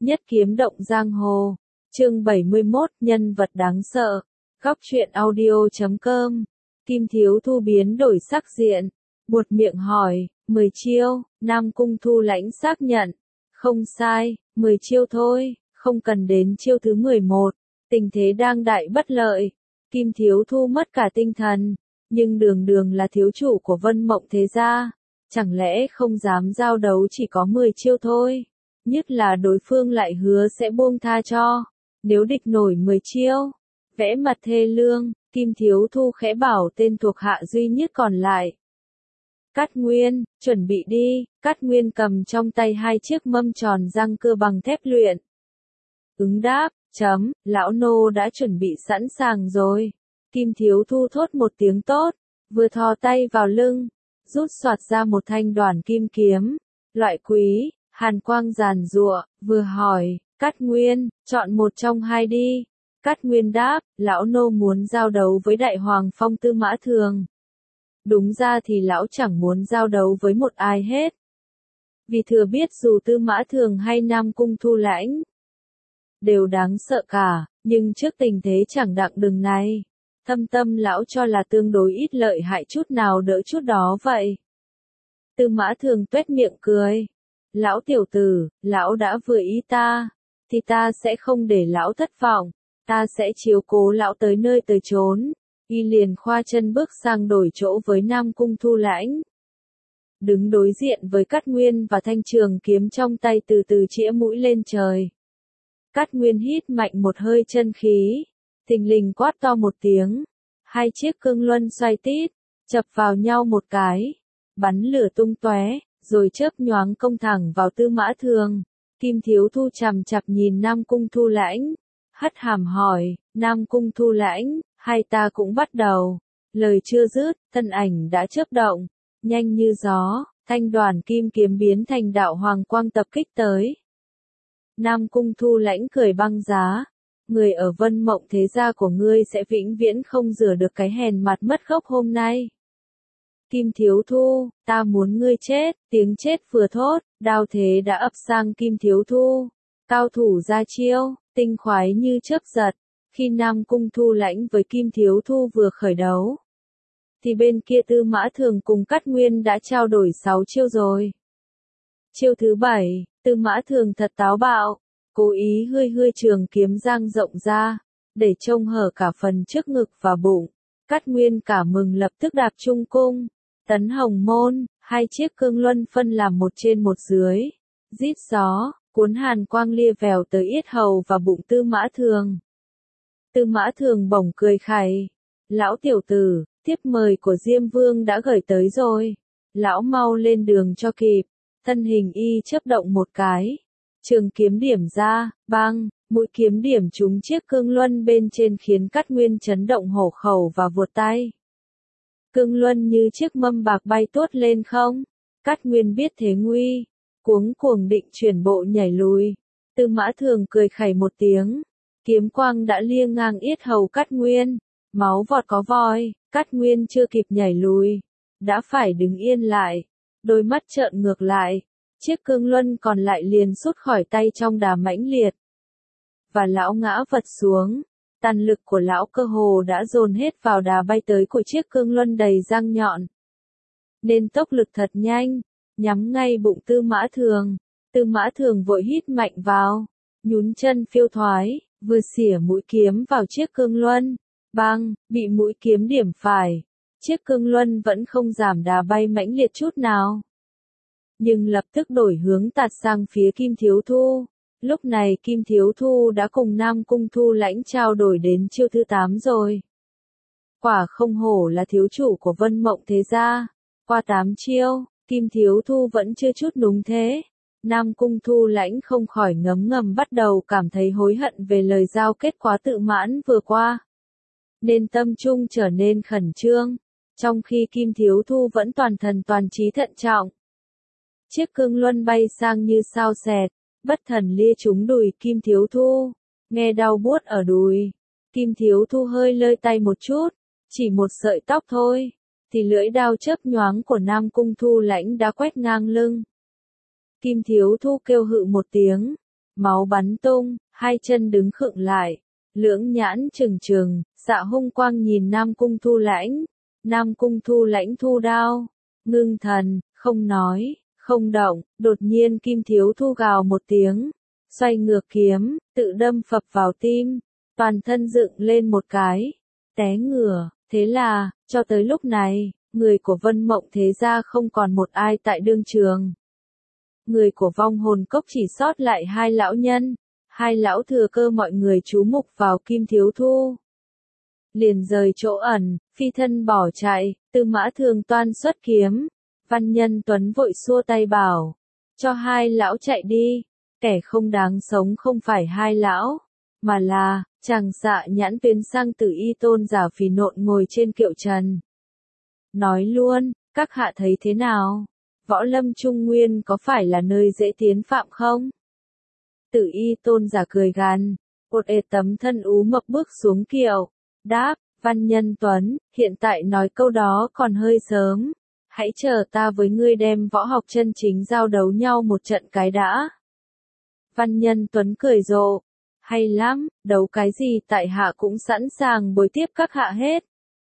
Nhất kiếm động giang hồ. Chương 71, nhân vật đáng sợ. Góc truyện audio.com. Kim Thiếu Thu biến đổi sắc diện, buột miệng hỏi, 10 chiêu, Nam Cung Thu Lãnh xác nhận. Không sai, 10 chiêu thôi, không cần đến chiêu thứ 11. Tình thế đang đại bất lợi. Kim Thiếu Thu mất cả tinh thần, nhưng đường đường là thiếu chủ của Vân Mộng Thế Gia. Chẳng lẽ không dám giao đấu chỉ có 10 chiêu thôi? Nhất là đối phương lại hứa sẽ buông tha cho. Nếu địch nổi 10 chiêu, vẽ mặt thê lương, Kim Thiếu Thu khẽ bảo tên thuộc hạ duy nhất còn lại. Cát Nguyên, chuẩn bị đi. Cát Nguyên cầm trong tay 2 chiếc mâm tròn răng cưa bằng thép luyện. Ứng đáp, lão nô đã chuẩn bị sẵn sàng rồi. Kim Thiếu Thu thốt một tiếng tốt, vừa thò tay vào lưng, rút soạt ra một thanh đoản kim kiếm, loại quý, hàn quang giàn giụa, vừa hỏi, Cát Nguyên, chọn một trong hai đi. Cát Nguyên đáp, lão nô muốn giao đấu với Đại Hoàng Phong Tư Mã Thường. Đúng ra thì lão chẳng muốn giao đấu với một ai hết. Vì thừa biết dù Tư Mã Thường hay Nam Cung Thu Lãnh đều đáng sợ cả, nhưng trước tình thế chẳng đặng đừng này, thâm tâm lão cho là tương đối ít lợi hại chút nào đỡ chút đó vậy. Tư Mã Thường tuét miệng cười. Lão tiểu tử, lão đã vừa ý ta, thì ta sẽ không để lão thất vọng, ta sẽ chiếu cố lão tới nơi tới chốn. Y liền khoa chân bước sang đổi chỗ với Nam Cung Thu Lãnh. Đứng đối diện với Cát Nguyên và thanh trường kiếm trong tay từ từ chĩa mũi lên trời. Cát Nguyên hít mạnh một hơi chân khí, thình lình quát to một tiếng. 2 chiếc cương luân xoay tít, chập vào nhau một cái, bắn lửa tung tóe, rồi chớp nhoáng công thẳng vào Tư Mã Thường. Kim Thiếu Thu chằm chằm nhìn Nam Cung Thu Lãnh, hất hàm hỏi, Nam Cung Thu Lãnh, hai ta cũng bắt đầu. Lời chưa dứt, thân ảnh đã chớp động, nhanh như gió, thanh đoàn kim kiếm biến thành đạo hoàng quang tập kích tới. Nam Cung Thu Lãnh cười băng giá, người ở Vân Mộng Thế Gia của ngươi sẽ vĩnh viễn không rửa được cái hèn mặt mất gốc hôm nay. Kim Thiếu Thu, ta muốn ngươi chết. Tiếng chết vừa thốt, đao thế đã ập sang Kim Thiếu Thu. Cao thủ ra chiêu, tinh khoái như chớp giật. Khi Nam Cung Thu Lãnh với Kim Thiếu Thu vừa khởi đấu, thì bên kia Tư Mã Thường cùng Cát Nguyên đã trao đổi 6 chiêu rồi. Chiêu thứ 7, Tư Mã Thường thật táo bạo, cố ý hơi trường kiếm dang rộng ra, để trông hở cả phần trước ngực và bụng. Cát Nguyên cả mừng lập tức đạp trung cung, tấn hồng môn, 2 chiếc cương luân phân làm một trên một dưới, rít gió, cuốn hàn quang lia vèo tới yết hầu và bụng Tư Mã Thường. Tư Mã Thường bỗng cười khẩy, lão tiểu tử, thiếp mời của Diêm Vương đã gửi tới rồi, lão mau lên đường cho kịp. Thân hình y chớp động một cái, trường kiếm điểm ra, bang, mũi kiếm điểm trúng chiếc cương luân bên trên khiến Cát Nguyên chấn động hổ khẩu và vuột tay. Cương luân như chiếc mâm bạc bay tuốt lên không. Cát Nguyên biết thế nguy, cuống cuồng định chuyển bộ nhảy lùi. Tư Mã Thường cười khẩy một tiếng, kiếm quang đã lia ngang yết hầu Cát Nguyên, máu vọt có voi. Cát Nguyên chưa kịp nhảy lùi, đã phải đứng yên lại, đôi mắt trợn ngược lại. Chiếc cương luân còn lại liền rút khỏi tay trong đà mãnh liệt, và lão ngã vật xuống. Tàn lực của lão cơ hồ đã dồn hết vào đà bay tới của chiếc cương luân đầy răng nhọn, nên tốc lực thật nhanh, nhắm ngay bụng Tư Mã Thường. Tư Mã Thường vội hít mạnh vào, nhún chân phiêu thoái, vừa xỉa mũi kiếm vào chiếc cương luân, bang, bị mũi kiếm điểm phải. Chiếc cương luân vẫn không giảm đà bay mãnh liệt chút nào, nhưng lập tức đổi hướng tạt sang phía Kim Thiếu Thu. Lúc này Kim Thiếu Thu đã cùng Nam Cung Thu Lãnh trao đổi đến chiêu thứ 8 rồi. Quả không hổ là thiếu chủ của Vân Mộng Thế Gia. Qua 8 chiêu, Kim Thiếu Thu vẫn chưa chút núng thế. Nam Cung Thu Lãnh không khỏi ngấm ngầm bắt đầu cảm thấy hối hận về lời giao kết quá tự mãn vừa qua, nên tâm trung trở nên khẩn trương, trong khi Kim Thiếu Thu vẫn toàn thần toàn trí thận trọng. Chiếc cương luân bay sang như sao xẹt, bất thần lia trúng đùi Kim Thiếu Thu, nghe đau buốt ở đùi. Kim Thiếu Thu hơi lơi tay một chút, chỉ một sợi tóc thôi, thì lưỡi đao chớp nhoáng của Nam Cung Thu Lãnh đã quét ngang lưng. Kim Thiếu Thu kêu hự một tiếng, máu bắn tung, hai chân đứng khựng lại, lưỡng nhãn trừng trừng, xạ hung quang nhìn Nam Cung Thu Lãnh. Nam Cung Thu Lãnh thu đao, ngưng thần, không nói, không động, đột nhiên Kim Thiếu Thu gào một tiếng, xoay ngược kiếm, tự đâm phập vào tim, toàn thân dựng lên một cái, té ngửa. Thế là, cho tới lúc này, người của Vân Mộng Thế Gia không còn một ai tại đương trường. Người của vong hồn cốc chỉ sót lại hai lão nhân, hai lão thừa cơ mọi người chú mục vào Kim Thiếu Thu. Liền rời chỗ ẩn, phi thân bỏ chạy, Tư Mã Thường toan xuất kiếm. Văn Nhân Tuấn vội xua tay bảo, cho hai lão chạy đi, kẻ không đáng sống không phải hai lão, mà là, chàng Dạ Nhãn Tuyến sang Tử Y Tôn giả phì nộn ngồi trên kiệu trần. Nói luôn, các hạ thấy thế nào? Võ Lâm Trung Nguyên có phải là nơi dễ tiến phạm không? Tử Y Tôn giả cười gằn, ột ệt tấm thân ú mập bước xuống kiệu, đáp, Văn Nhân Tuấn, hiện tại nói câu đó còn hơi sớm, hãy chờ ta với ngươi đem võ học chân chính giao đấu nhau một trận cái đã. Văn Nhân Tuấn cười rộ, hay lắm, đấu cái gì tại hạ cũng sẵn sàng bồi tiếp các hạ hết.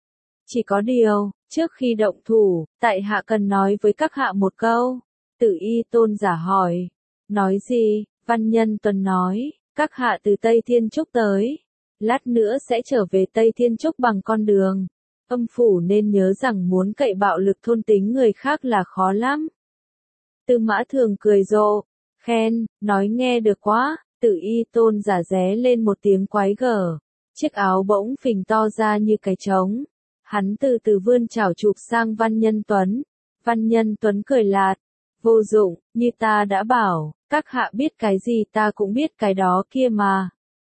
Chỉ có điều, trước khi động thủ, tại hạ cần nói với các hạ một câu. Tử Y Tôn giả hỏi, nói gì? Văn Nhân Tuấn nói, các hạ từ Tây Thiên Trúc tới, lát nữa sẽ trở về Tây Thiên Trúc bằng con đường. Âm phủ nên nhớ rằng muốn cậy bạo lực thôn tính người khác là khó lắm. Tư Mã Thường cười rộ, khen, nói nghe được quá. Tử Y Tôn giả ré lên một tiếng quái gở, chiếc áo bỗng phình to ra như cái trống. Hắn từ từ vươn chảo chụp sang Văn Nhân Tuấn. Văn Nhân Tuấn cười lạt, vô dụng, như ta đã bảo, các hạ biết cái gì ta cũng biết cái đó kia mà.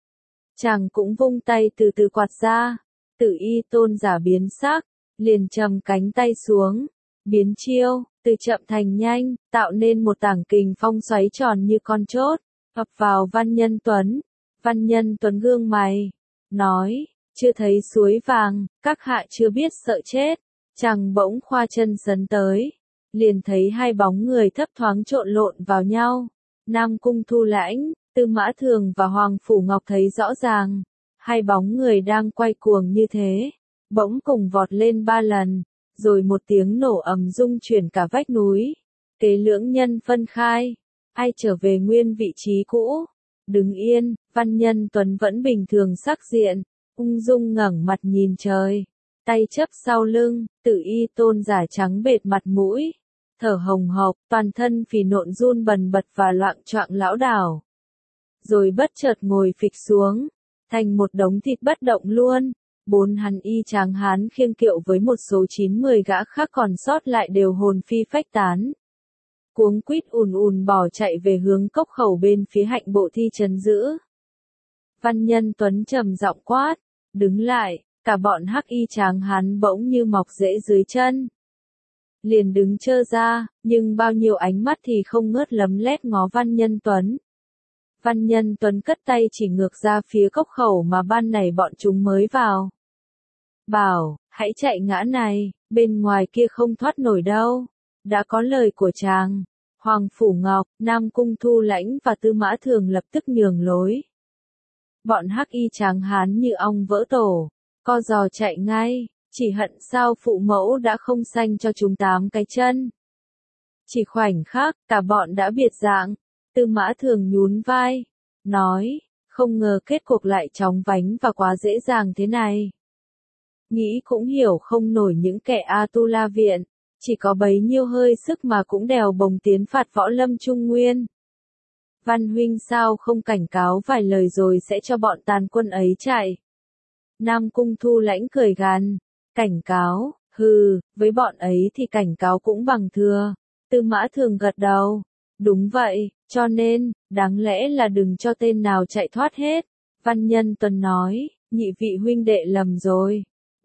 Chàng cũng vung tay từ từ quạt ra, Tử Y Tôn giả biến sắc, liền trầm cánh tay xuống, biến chiêu, từ chậm thành nhanh, tạo nên một tảng kình phong xoáy tròn như con chốt, ập vào Văn Nhân Tuấn. Văn Nhân Tuấn gương mày, nói, chưa thấy suối vàng, các hạ chưa biết sợ chết. Chàng bỗng khoa chân sấn tới, liền thấy hai bóng người thấp thoáng trộn lộn vào nhau. Nam Cung Thu Lãnh, Tư Mã Thường và Hoàng Phủ Ngọc thấy rõ ràng, hai bóng người đang quay cuồng như thế, bỗng cùng vọt lên 3 lần, rồi một tiếng nổ ầm rung chuyển cả vách núi. Kế lưỡng nhân phân khai, ai trở về nguyên vị trí cũ. Đứng yên, Văn Nhân Tuấn vẫn bình thường sắc diện, ung dung ngẩng mặt nhìn trời, tay chấp sau lưng. Tử Y Tôn giả trắng bệt mặt mũi, thở hồng hộc, toàn thân phì nộn run bần bật và loạng choạng lảo đảo. Rồi bất chợt ngồi phịch xuống, thành một đống thịt bất động luôn. 4 hắn y tráng hán khiêng kiệu với một số 9-10 gã khác còn sót lại đều hồn phi phách tán. Cuống quýt ùn ùn bỏ chạy về hướng cốc khẩu bên phía Hạnh Bộ Thi trấn giữ. Văn Nhân Tuấn trầm giọng quát, đứng lại, cả bọn hắc y tráng hán bỗng như mọc rễ dưới chân. Liền đứng trơ ra, nhưng bao nhiêu ánh mắt thì không ngớt lấm lét ngó Văn Nhân Tuấn. Văn Nhân Tuấn cất tay chỉ ngược ra phía cốc khẩu mà ban nãy bọn chúng mới vào. Bảo, hãy chạy ngã này, bên ngoài kia không thoát nổi đâu. Đã có lời của chàng. Hoàng Phủ Ngọc, Nam Cung Thu Lãnh và Tư Mã Thường lập tức nhường lối. Bọn hắc y tráng hán như ong vỡ tổ, co giò chạy ngay, chỉ hận sao phụ mẫu đã không sanh cho chúng 8 cái chân. Chỉ khoảnh khắc, cả bọn đã biệt dạng. Tư Mã Thường nhún vai, nói, không ngờ kết cuộc lại chóng vánh và quá dễ dàng thế này. Nghĩ cũng hiểu không nổi những kẻ A-tu-la viện, chỉ có bấy nhiêu hơi sức mà cũng đèo bồng tiến phạt Võ Lâm Trung Nguyên. Văn huynh sao không cảnh cáo vài lời rồi sẽ cho bọn tàn quân ấy chạy. Nam Cung Thu Lãnh cười gằn, cảnh cáo, hừ, với bọn ấy thì cảnh cáo cũng bằng thừa. Tư Mã Thường gật đầu, đúng vậy, cho nên, đáng lẽ là đừng cho tên nào chạy thoát hết. Văn Nhân Tuấn nói, nhị vị huynh đệ lầm rồi.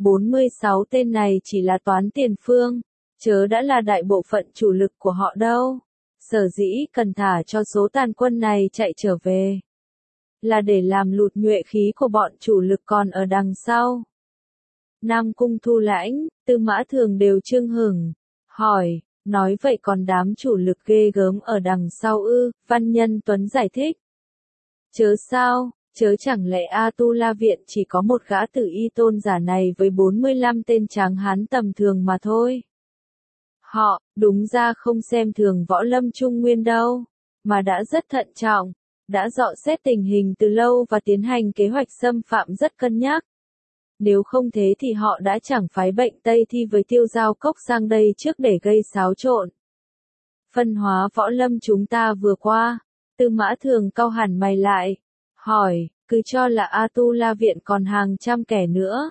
46 tên này chỉ là toán tiền phương, chớ đã là đại bộ phận chủ lực của họ đâu. Sở dĩ cần thả cho số tàn quân này chạy trở về, là để làm lụt nhuệ khí của bọn chủ lực còn ở đằng sau. Nam Cung Thu Lãnh, Tư Mã Thường đều chưng hửng, hỏi, nói vậy còn đám chủ lực ghê gớm ở đằng sau ư? Văn Nhân Tuấn giải thích, Chớ sao, chớ chẳng lẽ A Tu La Viện chỉ có một gã tử y tôn giả này với 45 tên tráng hán tầm thường mà thôi. Họ, đúng ra không xem thường võ lâm Trung Nguyên đâu, mà đã rất thận trọng, đã dò xét tình hình từ lâu và tiến hành kế hoạch xâm phạm rất cân nhắc. Nếu không thế thì họ đã chẳng phái Bệnh Tây Thi với Tiêu Giao Cốc sang đây trước để gây xáo trộn. Phân hóa võ lâm chúng ta vừa qua, Tư Mã Thường cau hẳn mày lại, hỏi, cứ cho là A Tu La Viện còn hàng trăm kẻ nữa.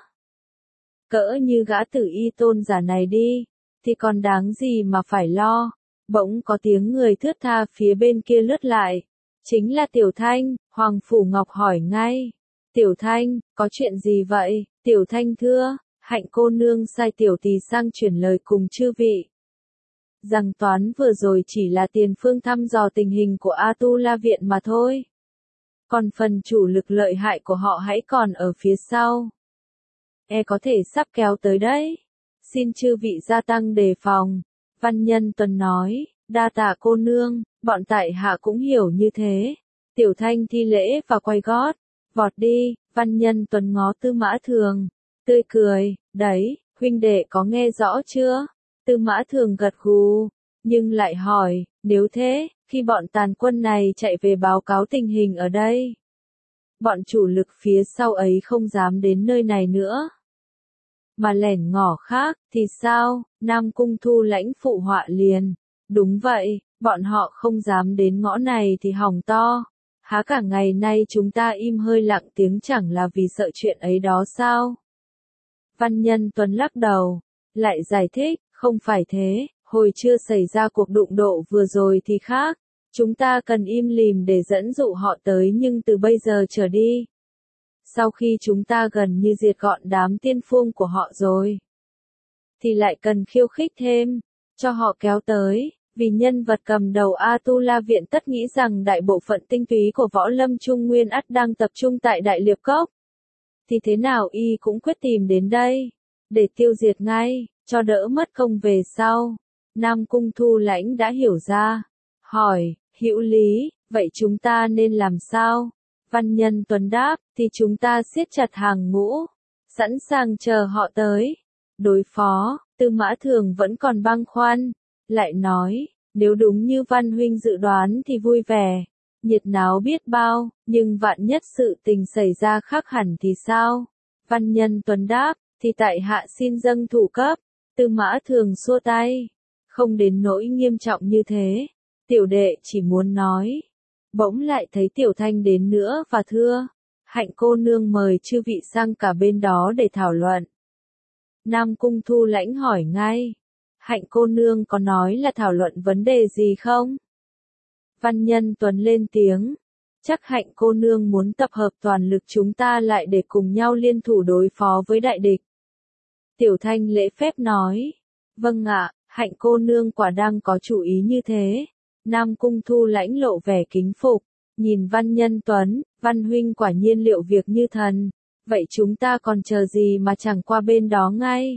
Cỡ như gã tử y tôn giả này đi, thì còn đáng gì mà phải lo. Bỗng có tiếng người thướt tha phía bên kia lướt lại. Chính là Tiểu Thanh, Hoàng Phủ Ngọc hỏi ngay. Tiểu Thanh, có chuyện gì vậy? Tiểu Thanh thưa, Hạnh cô nương sai tiểu tỳ sang chuyển lời cùng chư vị. Rằng toán vừa rồi chỉ là tiền phương thăm dò tình hình của A Tu La Viện mà thôi. Còn phần chủ lực lợi hại của họ hãy còn ở phía sau. Có thể sắp kéo tới đấy. Xin chư vị gia tăng đề phòng. Văn Nhân Tuần nói, đa tạ cô nương, bọn tại hạ cũng hiểu như thế. Tiểu Thanh thi lễ và quay gót, vọt đi. Văn Nhân Tuần ngó Tư Mã Thường, tươi cười, đấy, huynh đệ có nghe rõ chưa? Tư Mã Thường gật gù, nhưng lại hỏi, nếu thế, khi bọn tàn quân này chạy về báo cáo tình hình ở đây, bọn chủ lực phía sau ấy không dám đến nơi này nữa, mà lẻn ngỏ khác, thì sao? Nam Cung Thu Lãnh phụ họa liền, đúng vậy, bọn họ không dám đến ngõ này thì hỏng to. Há cả ngày nay chúng ta im hơi lặng tiếng chẳng là vì sợ chuyện ấy đó sao? Văn Nhân Tuấn lắc đầu, lại giải thích, không phải thế, hồi chưa xảy ra cuộc đụng độ vừa rồi thì khác, chúng ta cần im lìm để dẫn dụ họ tới nhưng từ bây giờ trở đi. Sau khi chúng ta gần như diệt gọn đám tiên phong của họ rồi, thì lại cần khiêu khích thêm, cho họ kéo tới. Vì nhân vật cầm đầu A Tu La Viện tất nghĩ rằng đại bộ phận tinh túy của võ lâm Trung Nguyên ắt đang tập trung tại Đại Liệp Cốc. Thì thế nào y cũng quyết tìm đến đây, để tiêu diệt ngay, cho đỡ mất công về sau. Nam Cung Thu Lãnh đã hiểu ra, hỏi, hữu lý, vậy chúng ta nên làm sao? Văn Nhân Tuấn đáp, thì chúng ta siết chặt hàng ngũ, sẵn sàng chờ họ tới. Đối phó, Tư Mã Thường vẫn còn băn khoăn. Lại nói, nếu đúng như Văn huynh dự đoán thì vui vẻ, nhiệt náo biết bao, nhưng vạn nhất sự tình xảy ra khác hẳn thì sao? Văn Nhân Tuấn đáp, thì tại hạ xin dâng thủ cấp. Tư Mã Thường xua tay, không đến nỗi nghiêm trọng như thế, tiểu đệ chỉ muốn nói. Bỗng lại thấy Tiểu Thanh đến nữa và thưa, Hạnh cô nương mời chư vị sang cả bên đó để thảo luận. Nam Cung Thu Lãnh hỏi ngay, Hạnh cô nương có nói là thảo luận vấn đề gì không? Văn Nhân Tuấn lên tiếng, chắc Hạnh cô nương muốn tập hợp toàn lực chúng ta lại để cùng nhau liên thủ đối phó với đại địch. Tiểu Thanh lễ phép nói, vâng ạ, Hạnh cô nương quả đang có chủ ý như thế. Nam Cung Thu Lãnh lộ vẻ kính phục, nhìn Văn Nhân Tuấn, Văn huynh quả nhiên liệu việc như thần, vậy chúng ta còn chờ gì mà chẳng qua bên đó ngay.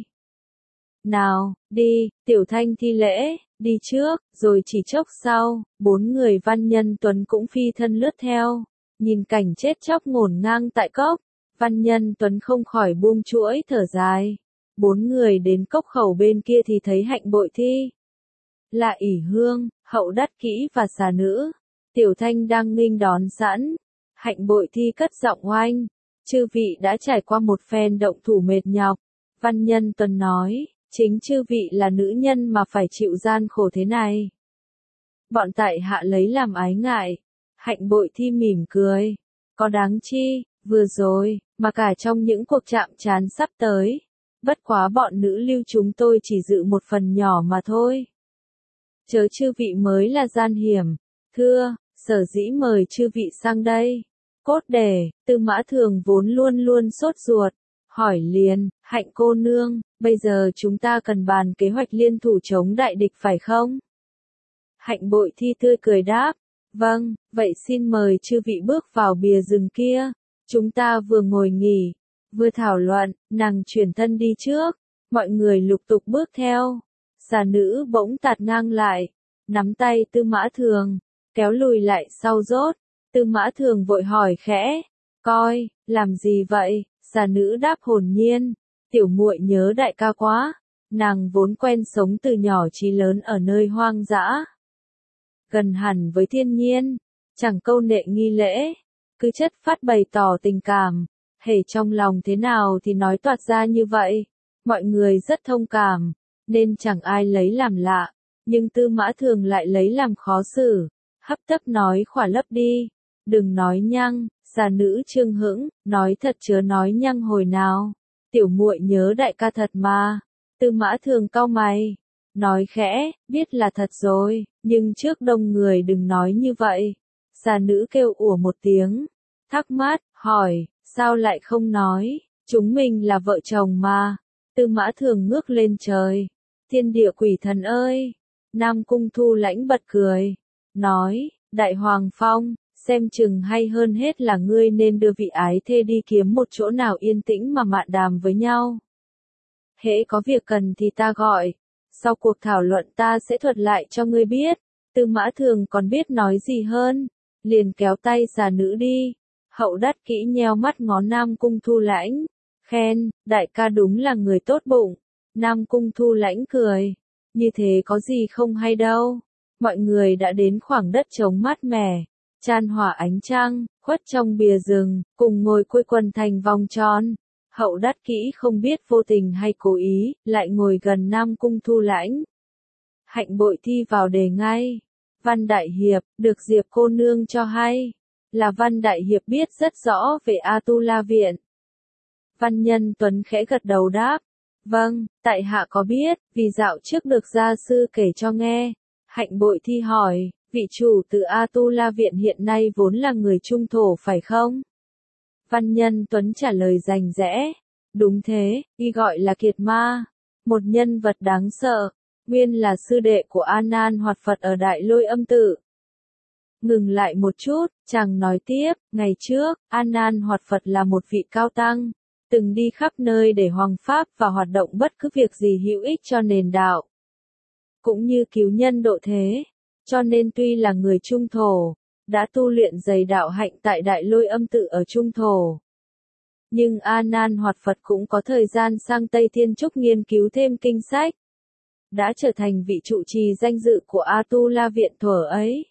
Nào, đi, Tiểu Thanh thi lễ, đi trước, rồi chỉ chốc sau, 4 người Văn Nhân Tuấn cũng phi thân lướt theo, nhìn cảnh chết chóc ngổn ngang tại cốc, Văn Nhân Tuấn không khỏi buông chuỗi thở dài. 4 người đến cốc khẩu bên kia thì thấy Hạnh Bội Thi, là ỷ hương, Hậu Đắt Kỹ và xà nữ. Tiểu Thanh đang nghênh đón sẵn. Hạnh Bội Thi cất giọng oanh, chư vị đã trải qua một phen động thủ mệt nhọc. Văn Nhân Tuấn nói, chính chư vị là nữ nhân mà phải chịu gian khổ thế này. Bọn tại hạ lấy làm ái ngại. Hạnh Bội Thi mỉm cười, có đáng chi, vừa rồi, mà cả trong những cuộc chạm trán sắp tới. Bất quá bọn nữ lưu chúng tôi chỉ dự một phần nhỏ mà thôi. Chớ chư vị mới là gian hiểm. Thưa, sở dĩ mời chư vị sang đây. Cốt để, Tư Mã Thường vốn luôn luôn sốt ruột. Hỏi liền, Hạnh cô nương, bây giờ chúng ta cần bàn kế hoạch liên thủ chống đại địch phải không? Hạnh Bội Thi tươi cười đáp, vâng, vậy xin mời chư vị bước vào bìa rừng kia. Chúng ta vừa ngồi nghỉ, vừa thảo luận, nàng chuyển thân đi trước, mọi người lục tục bước theo. Xà nữ bỗng tạt ngang lại, nắm tay Tư Mã Thường, kéo lùi lại sau rốt. Tư Mã Thường vội hỏi khẽ, coi, làm gì vậy? Già nữ đáp hồn nhiên, tiểu muội nhớ đại ca quá, nàng vốn quen sống từ nhỏ chí lớn ở nơi hoang dã. Gần hẳn với thiên nhiên, chẳng câu nệ nghi lễ, cứ chất phát bày tỏ tình cảm, hễ trong lòng thế nào thì nói toạc ra như vậy, mọi người rất thông cảm, nên chẳng ai lấy làm lạ, nhưng Tư Mã Thường lại lấy làm khó xử, hấp tấp nói khỏa lấp đi, đừng nói nhăng, già nữ trương hững, nói thật chớ nói nhăng hồi nào, tiểu muội nhớ đại ca thật mà. Tư Mã Thường cau mày, nói khẽ, biết là thật rồi, nhưng trước đông người đừng nói như vậy. Già nữ kêu ủa một tiếng, thắc mắc, hỏi, sao lại không nói, chúng mình là vợ chồng mà. Tư Mã Thường ngước lên trời, thiên địa quỷ thần ơi, Nam Cung Thu Lãnh bật cười, nói, Đại Hoàng Phong, xem chừng hay hơn hết là ngươi nên đưa vị ái thê đi kiếm một chỗ nào yên tĩnh mà mạn đàm với nhau. Hễ có việc cần thì ta gọi, sau cuộc thảo luận ta sẽ thuật lại cho ngươi biết. Tư Mã Thường còn biết nói gì hơn, liền kéo tay già nữ đi. Hậu đắt kỹ nheo mắt ngó Nam Cung Thu Lãnh, khen, đại ca đúng là người tốt bụng. Nam Cung Thu Lãnh cười, như thế có gì không hay đâu. Mọi người đã đến khoảng đất trống mát mẻ, chan hòa ánh trăng, khuất trong bìa rừng, cùng ngồi quây quần thành vòng tròn. Hậu đắt kỹ không biết vô tình hay cố ý, lại ngồi gần Nam Cung Thu Lãnh. Hạnh bội thi vào đề ngay. Văn Đại Hiệp, được Diệp cô nương cho hay, là Văn Đại Hiệp biết rất rõ về A Tu La Viện. Văn Nhân Tuấn khẽ gật đầu đáp, vâng, tại hạ có biết, vì dạo trước được gia sư kể cho nghe. Hạnh bội thi hỏi, vị chủ từ A Tu La Viện hiện nay vốn là người Trung Thổ phải không? Văn Nhân Tuấn trả lời rành rẽ, đúng thế, y gọi là Kiệt Ma, một nhân vật đáng sợ, nguyên là sư đệ của A Nan Hoạt Phật ở Đại Lôi Âm Tự. Ngừng lại một chút, chàng nói tiếp, ngày trước, A Nan Hoạt Phật là một vị cao tăng, từng đi khắp nơi để hoằng pháp và hoạt động bất cứ việc gì hữu ích cho nền đạo, cũng như cứu nhân độ thế, cho nên tuy là người Trung Thổ, đã tu luyện dày đạo hạnh tại Đại Lôi Âm Tự ở Trung Thổ. Nhưng A Nan Hoạt Phật cũng có thời gian sang Tây Thiên Trúc nghiên cứu thêm kinh sách, đã trở thành vị trụ trì danh dự của A Tu La Viện thuở ấy.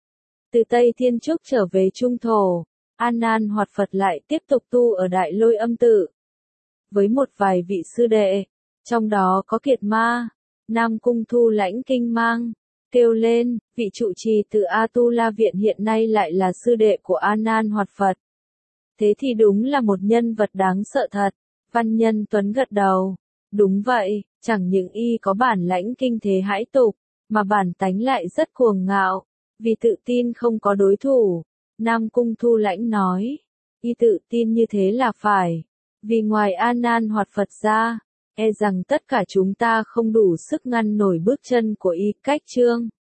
Từ Tây Thiên Trúc trở về Trung Thổ, A Nan Hoạt Phật lại tiếp tục tu ở Đại Lôi Âm Tự, với một vài vị sư đệ, trong đó có Kiệt Ma. Nam Cung Thu Lãnh kinh mang, kêu lên, vị trụ trì từ A Tu La Viện hiện nay lại là sư đệ của A Nan Hoạt Phật. Thế thì đúng là một nhân vật đáng sợ thật. Văn Nhân Tuấn gật đầu, đúng vậy, chẳng những y có bản lãnh kinh thế hãi tục, mà bản tánh lại rất cuồng ngạo, vì tự tin không có đối thủ. Nam Cung Thu Lãnh nói, y tự tin như thế là phải, vì ngoài A Nan Hoạt Phật ra, e rằng tất cả chúng ta không đủ sức ngăn nổi bước chân của y. Cách chương